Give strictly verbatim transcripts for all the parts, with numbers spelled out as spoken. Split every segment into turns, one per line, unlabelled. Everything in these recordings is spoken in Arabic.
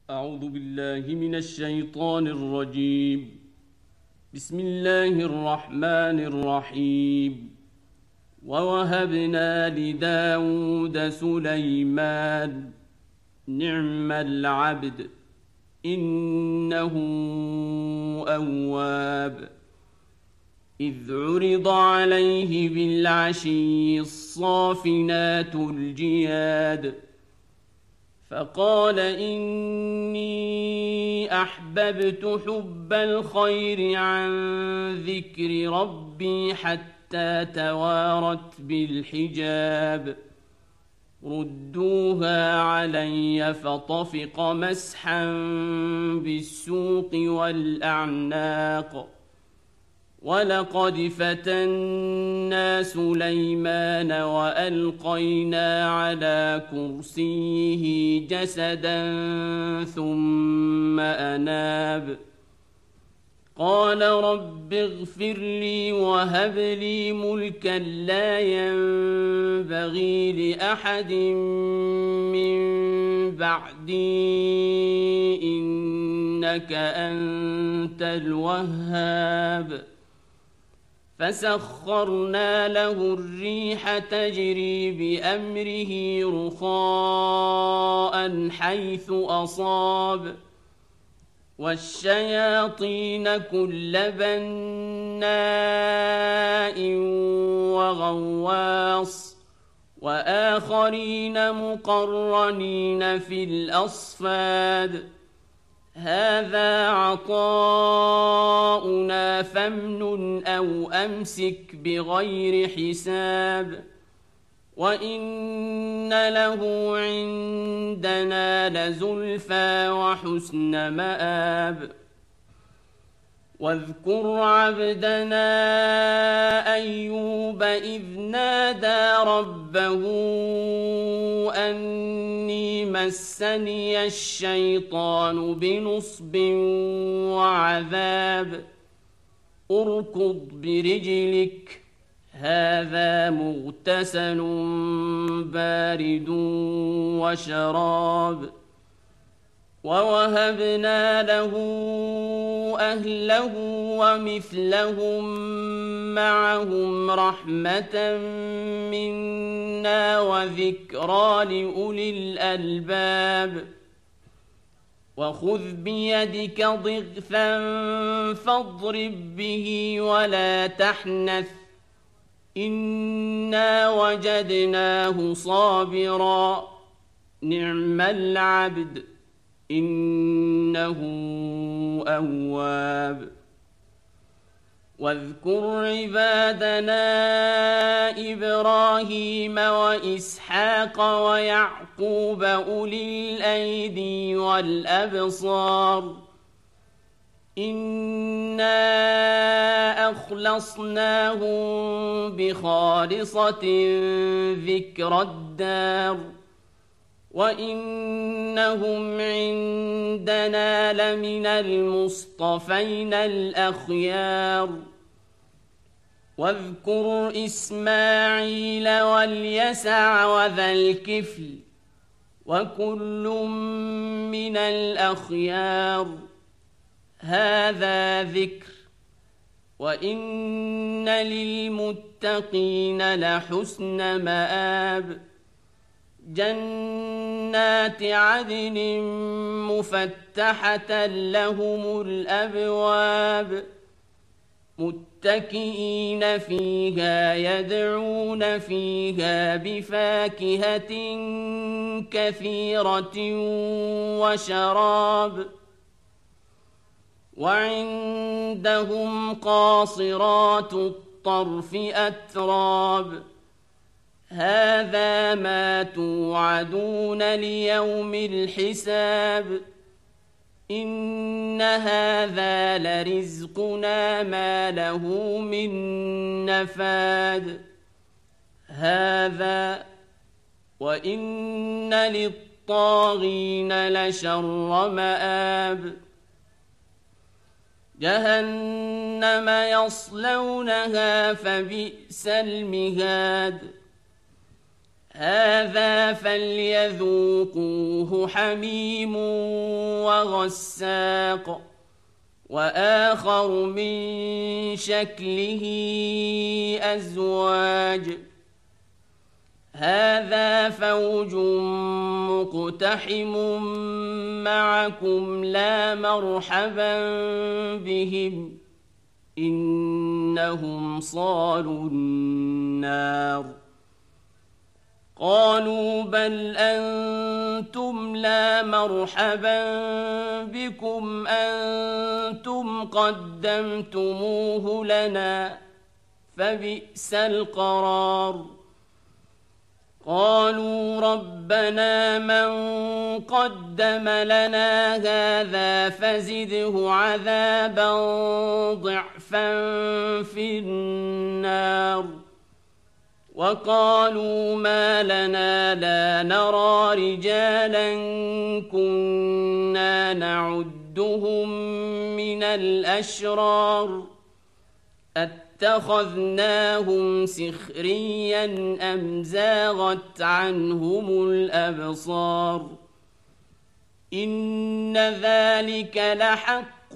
أعوذ بالله من الشيطان الرجيم. بسم الله الرحمن الرحيم. ووهبنا لداود سليمان نعم العبد إنه أواب. إذ عرض عليه بالعشي الصافنات الجياد فقال إني أحببت حب الخير عن ذكر ربي حتى توارت بالحجاب ردوها علي فطفق مسحا بالسوق والأعناق ولقد فتنا سليمان وألقينا على كرسيه جسدا ثم أناب قال رب اغفر لي وهب لي ملكا لا ينبغي لأحد من بعدي إنك أنت الوهاب. فسخرنا له الريح تجري بأمره رخاء حيث أصاب والشياطين كل بناء وغواص وآخرين مقرنين في الأصفاد هذا عطاؤنا فامنن أو أمسك بغير حساب وإن له عندنا لزلفى وحسن مآب. واذكر عبدنا أيوب إذ نادى ربه أني مسني الشيطان بنصب وعذاب اركض برجلك هذا مغتسل بارد وشراب. ووهبنا له أهله ومثلهم معهم رحمة منا وذكرى لأولي الألباب. وخذ بيدك ضغثا فاضرب به ولا تحنث إنا وجدناه صابرا نعم العبد إنه أواب. واذكر عبادنا إبراهيم وإسحاق ويعقوب أولي الأيدي والأبصار إنا أخلصناهم بخالصة ذكر الدار وإنهم عندنا لمن المصطفين الأخيار. واذكر إسماعيل واليسع وذا الكفل وكل من الأخيار هذا ذكر وإن للمتقين لحسن مآب. جنات عدن مفتحة لهم الأبواب متكئين فيها يدعون فيها بفاكهة كثيرة وشراب وعندهم قاصرات الطرف أتراب هذا ما توعدون ليوم الحساب إن هذا لرزقنا ما له من نفاد هذا وإن للطاغين لشر مآب. جهنم يصلونها فبئس المهاد هذا فليذوقوه حميم وغساق وآخر من شكله أزواج هذا فوج مقتحم معكم لا مرحبا بهم إنهم صالوا النار قالوا بل أنتم لا مرحبا بكم أنتم قدمتموه لنا فبئس القرار قالوا ربنا من قدم لنا هذا فزده عذابا ضعفا في النار وقالوا ما لنا لا نرى رجالا كنا نعدهم من الأشرار اتخذناهم سخريا أم زاغت عنهم الأبصار إن ذلك لحق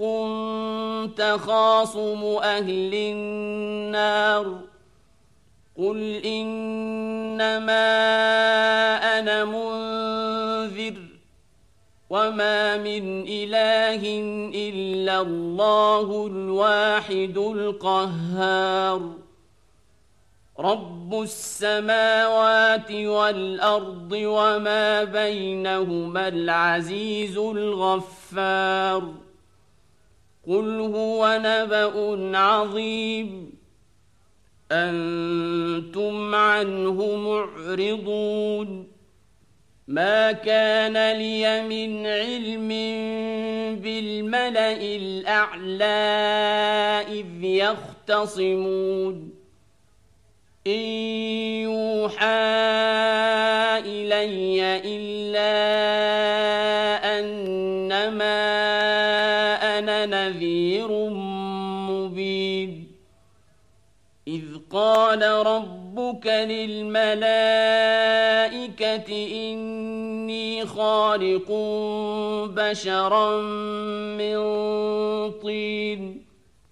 تخاصم أهل النار قل إنما أنا منذر وما من إله إلا الله الواحد القهار رب السماوات والأرض وما بينهما العزيز الغفار قل هو نبأ عظيم أنتم عنه معرضون ما كان لي من علم بالملأ الأعلى إذ يختصمون إن يوحى إلي إلا أنما أنا نذير مبين إذ قال ربك للملائكة إني خالق بشرا من طين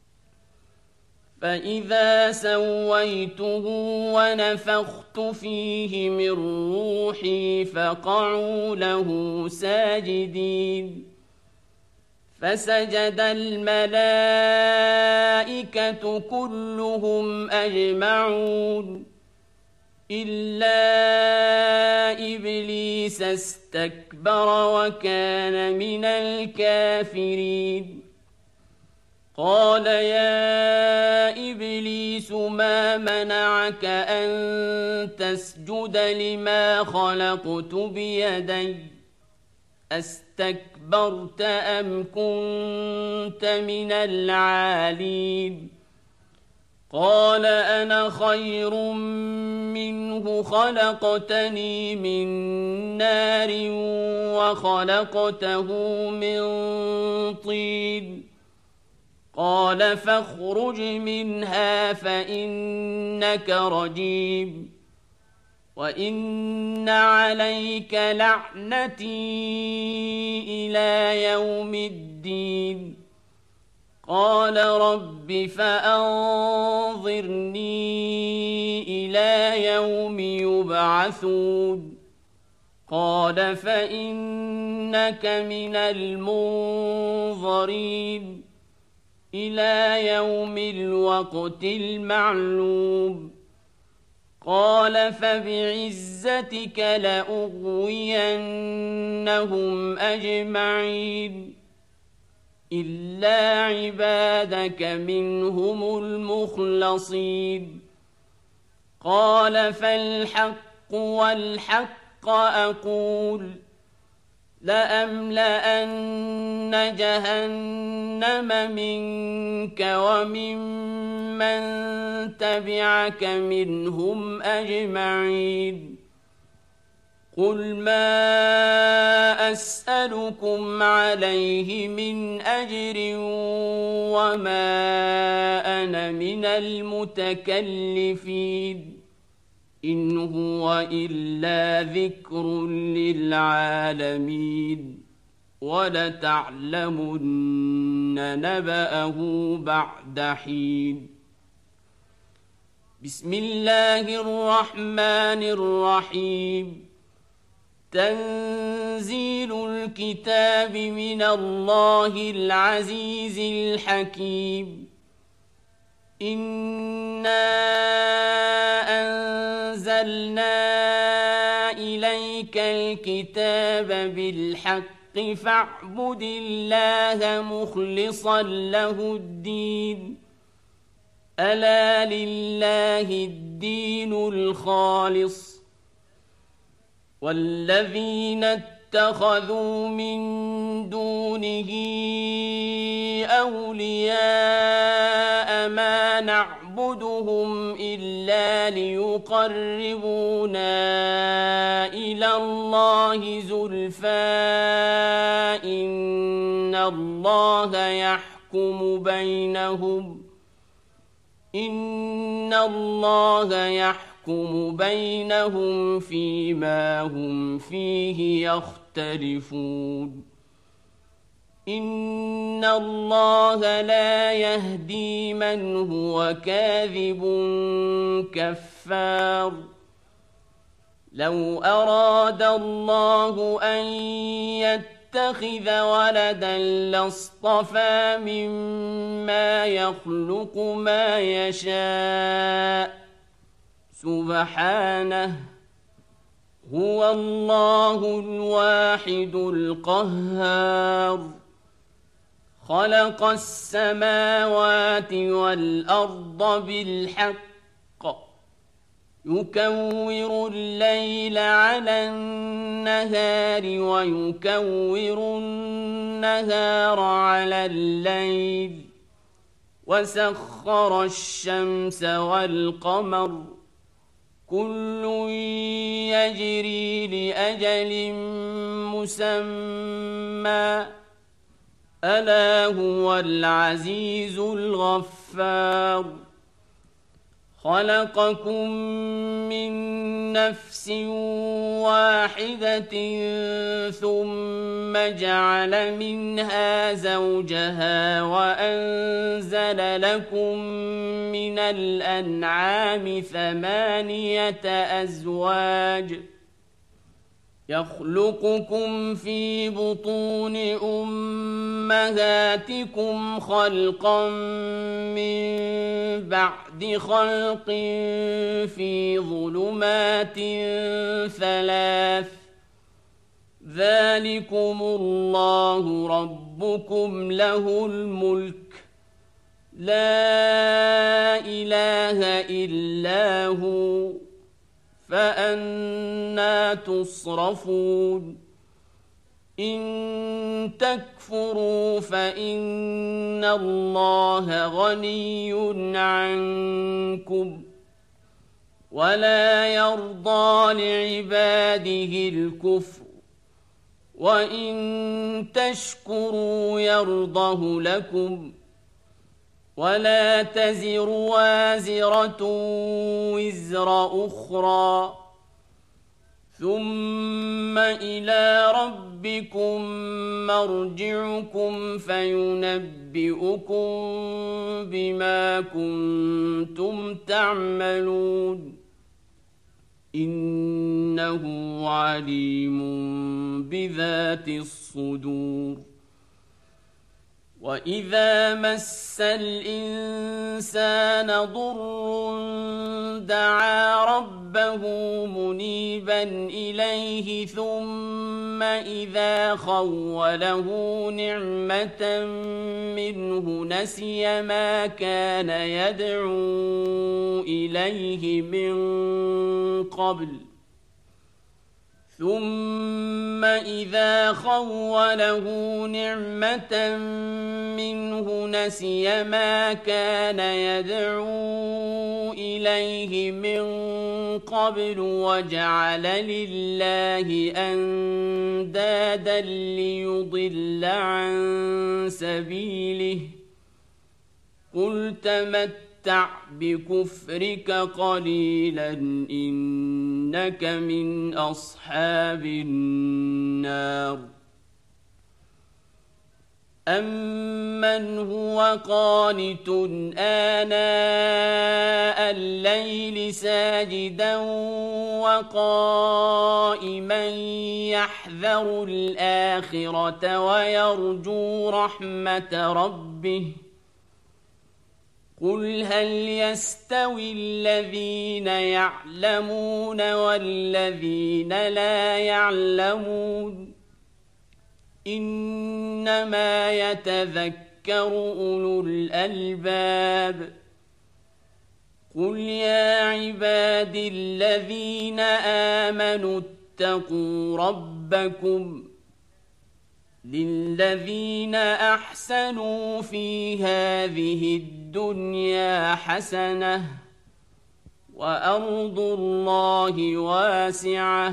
فإذا سويته ونفخت فيه من روحي فقعوا له ساجدين فسجد الملائكة كلهم أجمعون إلا إبليس استكبر وكان من الكافرين قال يا إبليس ما منعك أن تسجد لما خلقت بيدي أستكبرت أم كنت من العالين قال أنا خير منه خلقتني من نار وخلقته من طين قال فاخرج منها فإنك رجيم وإن عليك لعنتي إلى يوم الدين قال رب فأنظرني إلى يوم يبعثون قال فإنك من المنظرين إلى يوم الوقت المعلوم قال فبعزتك لأغوينهم أجمعين إلا عبادك منهم المخلصين قال فالحق والحق أقول لأملأن جهنم منك وممن تبعك منهم أجمعين قل ما أسألكم عليه من أجر وما أنا من المتكلفين إن هو إلا ذكر للعالمين وَلَتَعْلَمُنَّ نَبَأَهُ بَعْدَ حِينٍ. بسم الله الرحمن الرحيم. تنزيل الكتاب من الله العزيز الحكيم. إنا أنزلنا إليك الكتاب بالحق فاعبد الله مخلصا له الدين. ألا لله الدين الخالص. والذين اتخذوا من دونه أولياء ما نعبدهم إلا ليقربونا إلى الله زلفى إن الله يحكم بينهم إن الله يحكم بينهم فيما هم فيه يختلفون. إن الله لا يهدي من هو كاذب كفار. لو أراد الله أن يتخذ ولدا لاصطفى مما يخلق ما يشاء سبحانه هو الله الواحد القهار. خلق السماوات والأرض بالحق يكور الليل على النهار ويكور النهار على الليل وسخر الشمس والقمر كل يجري لأجل مسمى ألا هو العزيز الغفار. خلقكم من نفس واحدة ثم جعل منها زوجها وأنزل لكم من الأنعام ثمانية أزواج يخلقكم في بطون أمهاتكم خلقا من بعد خلق في ظلمات ثلاث ذلكم الله ربكم له الملك لا إله إلا هو فأنى تصرفون. إن تكفروا فإن الله غني عنكم ولا يرضى لعباده الكفر وإن تشكروا يرضه لكم ولا تزر وازرة وزر أخرى ثم إلى ربكم مرجعكم فينبئكم بما كنتم تعملون إنه عليم بذات الصدور. وإذا مس الإنسان ضر دعا ربه منيبا إليه ثم إذا خوله نعمة منه نسي ما كان يدعو إليه من قبل ثم إذا خوله نعمة منه نسي ما كان يدعو إليه من قبل وجعل لله أندادا ليضل عن سبيله قل تمتع بكفرك قليلا إنك من أصحاب النار. أَمَّنْ هُوَ قَانِتٌ آنَاءَ اللَّيْلِ سَاجِدًا وَقَائِمًا يَحْذَرُ الْآخِرَةَ وَيَرْجُو رَحْمَةَ رَبِّهِ قُلْ هَلْ يَسْتَوِي الَّذِينَ يَعْلَمُونَ وَالَّذِينَ لَا يَعْلَمُونَ إِنَّمَا يَتَذَكَّرُ أُولُو الْأَلْبَابِ قُلْ يَا عِبَادِي الَّذِينَ آمَنُوا اتَّقُوا رَبَّكُمْ لِلَّذِينَ أَحْسَنُوا فِي هَذِهِ الدُّنْيَا حَسَنَةٌ وَأَرْضُ اللَّهِ وَاسِعَةٌ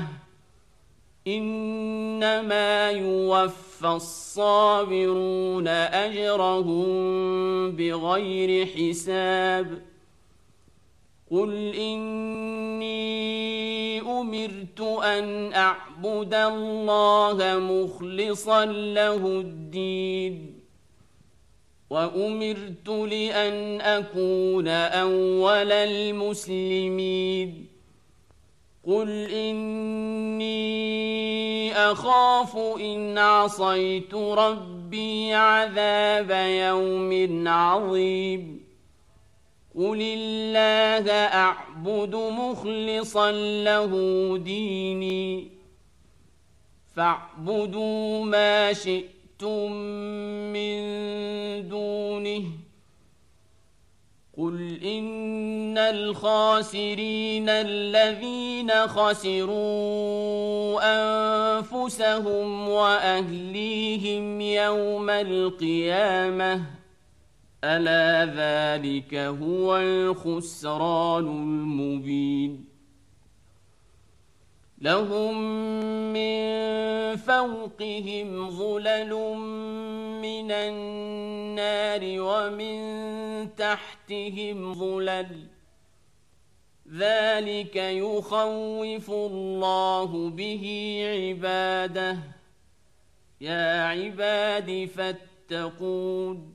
إِنَّمَا يُوَفَّى الصَّابِرُونَ أَجْرَهُم بِغَيْرِ حِسَابٍ قُلْ إِنِّي أُمِرْتُ أَنْ أَعْبُدَ اللَّهَ مُخْلِصًا لَهُ الدِّينَ وَأُمِرْتُ لِأَنْ أَكُونَ أَوَّلَ الْمُسْلِمِينَ قُلْ إِنِّي أَخَافُ إِنْ عَصَيْتُ رَبِّي عَذَابَ يَوْمٍ عَظِيمٍ قُلِ اللَّهَ أَعْبُدُ مُخْلِصًا لَهُ دِينِي فَاعْبُدُوا مَا شِئْتُم مِّن دُونِهِ قُلْ إِنَّ الْخَاسِرِينَ الَّذِينَ خَسِرُوا أَنفُسَهُمْ وَأَهْلِيهِمْ يَوْمَ الْقِيَامَةِ أَلَا ذَلِكَ هُوَ الْخُسْرَانُ الْمُبِينُ لَهُم مِّن فَوْقِهِمْ ظُلَلٌ مِّنَ النَّارِ وَمِن تَحْتِهِمْ ظُلَلٌ ذَلِكَ يُخَوِّفُ اللَّهُ بِهِ عِبَادَهُ يَا عِبَادِ فَاتَّقُونِ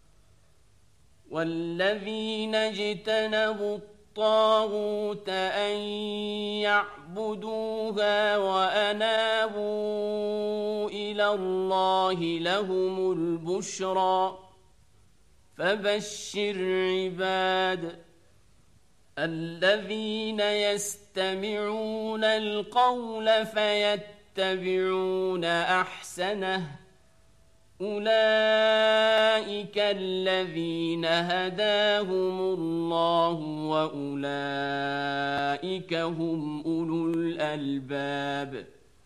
وَالَّذِينَ اجْتَنَبُوا الطَّاغُوتَ أَن يَعْبُدُوهَا وَأَنَابُوا إِلَى اللَّهِ لَهُمُ الْبُشْرَى فَبَشِّرْ عِبَادِ الَّذِينَ يَسْتَمِعُونَ الْقَوْلَ فَيَتَّبِعُونَ أَحْسَنَهُ أُولَئِكَ الَّذِينَ هَدَاهُمُ اللَّهُ وَأُولَئِكَ هُمْ أُولُو الْأَلْبَابِ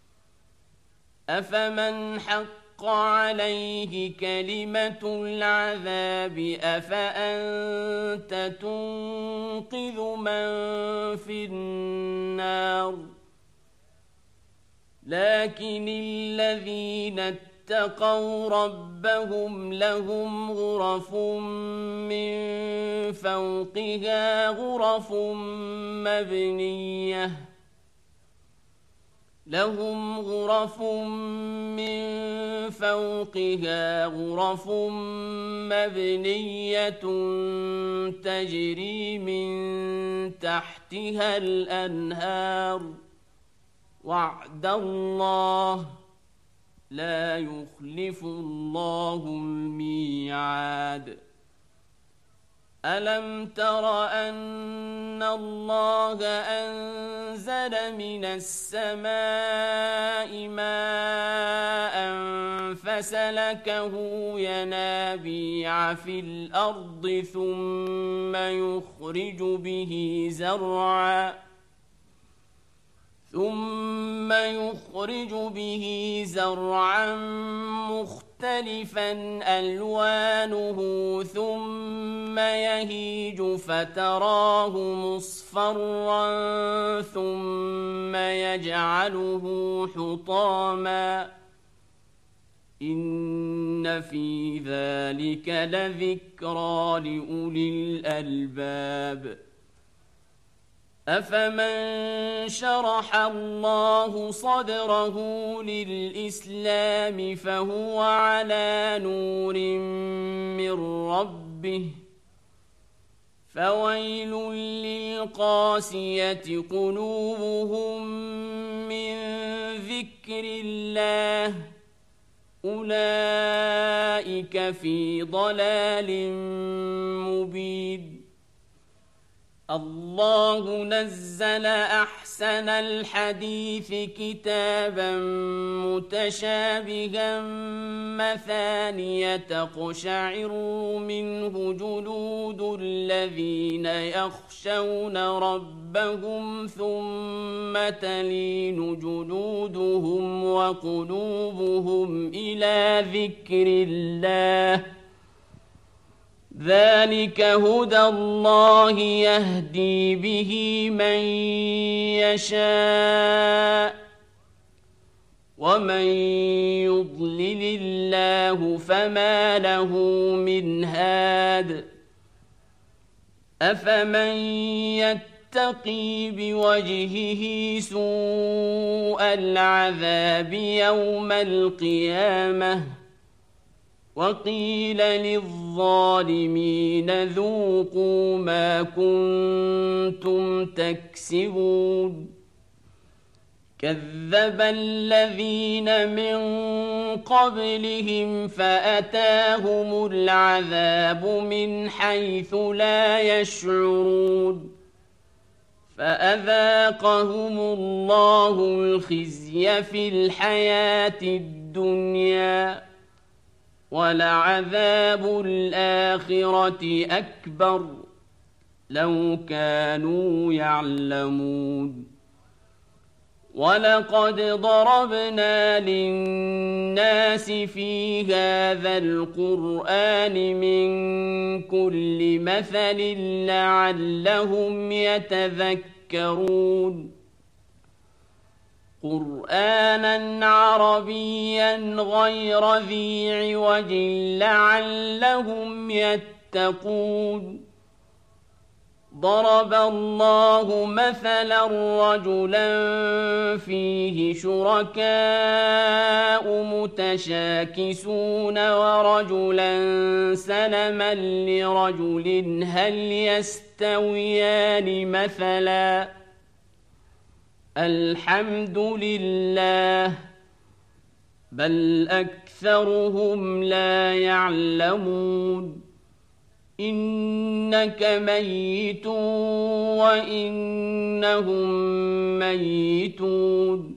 أَفَمَنْ حَقَّ عَلَيْهِ كَلِمَةُ الْعَذَابِ أَفَأَنْتَ تُنقِذُ مَنْ فِي النَّارِ لَكِنِ الَّذِينَ اتَّقَوْا رَبَّهُمْ لَهُمْ غُرَفٌ مِّن فَوْقِهَا غُرَفٌ مَّبْنِيَّةٌ لَهُمْ غُرَفٌ مِّن فَوْقِهَا غُرَفٌ مَّبْنِيَّةٌ تَجْرِي مِن تَحْتِهَا الْأَنْهَارُ وَعْدَ اللَّهِ لَا يُخْلِفُ اللَّهُ الْمِيعَادَ أَلَمْ تَرَ أَنَّ اللَّهَ أَنزَلَ مِنَ السَّمَاءِ مَاءً فَسَلَكَهُ يَنَابِيعَ فِي الْأَرْضِ ثُمَّ يُخْرِجُ بِهِ زَرْعًا ثُمَّ يُخْرِجُ بِهِ زَرْعًا مُخْتَلِفًا أَلْوَانُهُ ثُمَّ يَهِيجُ فَتَرَاهُ مُصْفَرًّا ثُمَّ يَجْعَلُهُ حُطَامًا إِنَّ فِي ذَلِكَ لَذِكْرَى لِأُولِي الْأَلْبَابِ أفمن شرح الله صدره للإسلام فهو على نور من ربه فويل للقاسية قلوبهم من ذكر الله أولئك في ضلال مبين. الله نزل أحسن الحديث كتابا متشابها مثانية تقشعر منه جلود الذين يخشون ربهم ثم تلين جلودهم وقلوبهم إلى ذكر الله ذلك هدى الله يهدي به من يشاء ومن يضلل الله فما له من هاد. أفمن يتقي بوجهه سوء العذاب يوم القيامة وقيل للظالمين ذوقوا ما كنتم تكسبون كذب الذين من قبلهم فأتاهم العذاب من حيث لا يشعرون فأذاقهم الله الخزي في الحياة الدنيا ولعذاب الآخرة أكبر لو كانوا يعلمون. ولقد ضربنا للناس في هذا القرآن من كل مثل لعلهم يتذكرون قرآنا عربيا غير ذي عوج لعلهم يتقون. ضرب الله مثلا رجلا فيه شركاء متشاكسون ورجلا سلما لرجل هل يستويان مثلا الحمد لله بل أكثرهم لا يعلمون. إنك ميت وإنهم ميتون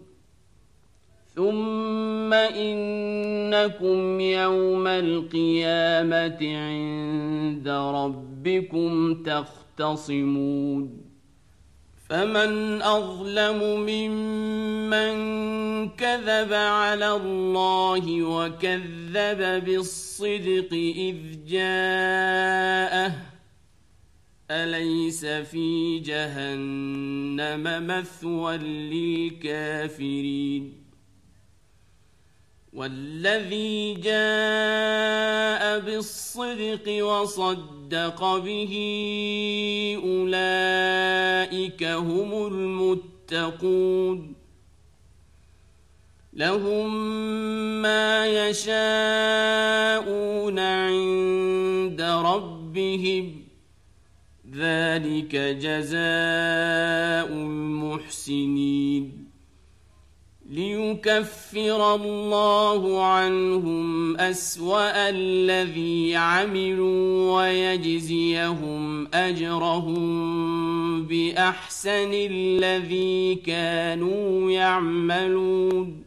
ثم إنكم يوم القيامة عند ربكم تختصمون. فمن أظلم ممن كذب على الله وكذب بالصدق إذ جاءه أليس في جهنم مثوى للكافرين. والذي جاء بالصدق وصدق به أولئك هم المتقون لهم ما يشاءون عند ربهم ذلك جزاء المحسنين ليكفر الله عنهم أسوأ الذي عملوا ويجزيهم أجرهم بأحسن الذي كانوا يعملون.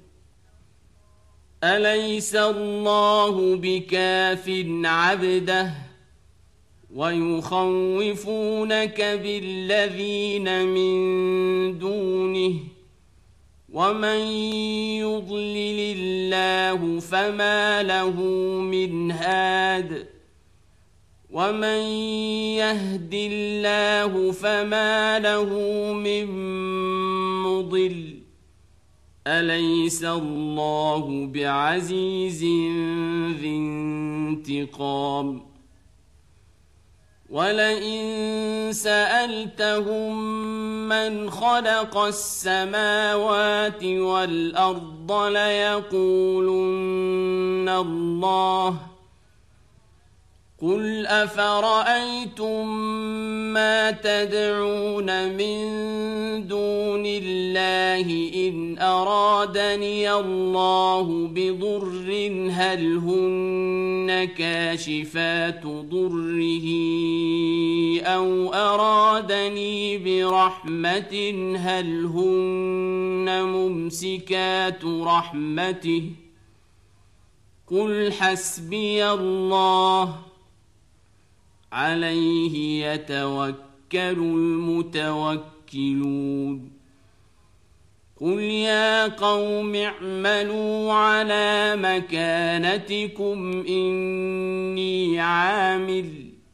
أليس الله بكاف عبده ويخوفونك بالذين من دونه ومن يضلل الله فما له من هاد ومن يهد الله فما له من مضل أليس الله بعزيز ذي انتقام. ولئن سألتهم من خلق السماوات والأرض ليقولن الله قل أفرأيتم ما تدعون من دون الله إن أرادني الله بضر هل هن كاشفات ضره أو أرادني برحمة هل هن ممسكات رحمته قل حسبي الله عليه يتوكل المتوكلون قل يا قوم اعملوا على مكانتكم إني عامل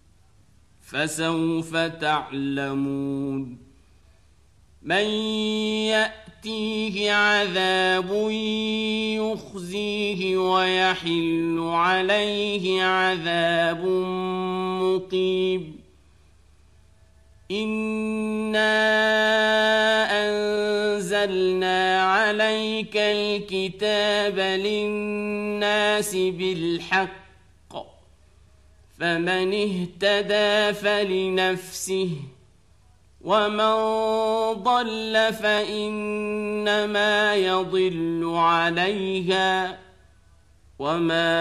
فسوف تعلمون من يأتيه عذاب يخزيه ويحل عليه عذاب مقيم إنا أنزلنا عليك الكتاب للناس بالحق فمن اهتدى فلنفسه ومن ضل فإنما يضل عليها وما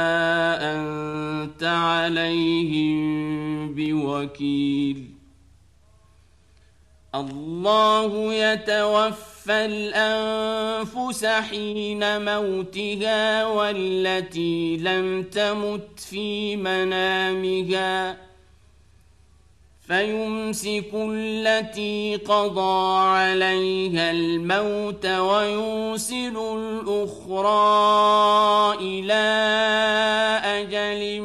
أنت عليهم بوكيل الله يتوفى الأنفس حين موتها والتي لم تمت في منامها فيمسك التي قضى عليها الموت ويرسل الأخرى إلى أجل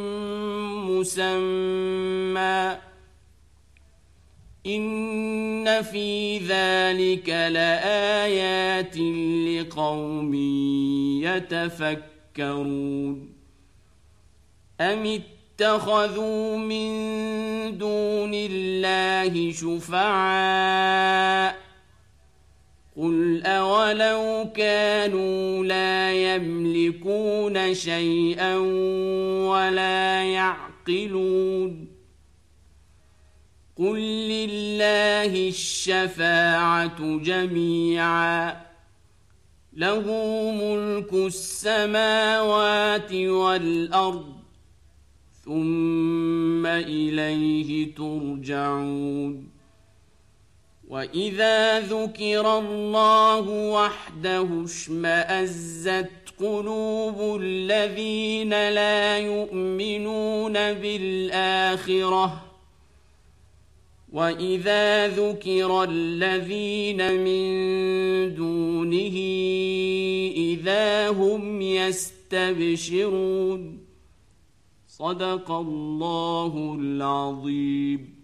مسمى إن في ذلك لآيات لقوم يتفكرون أم اتخذوا من دون الله شفعاء قل أولو كانوا لا يملكون شيئا ولا يعقلون قل لله الشفاعة جميعا له ملك السماوات والأرض ثم إليه ترجعون وإذا ذكر الله وحده اشمأزت قلوب الذين لا يؤمنون بالآخرة وإذا ذكر الذين من دونه إذا هم يستبشرون صدق الله العظيم.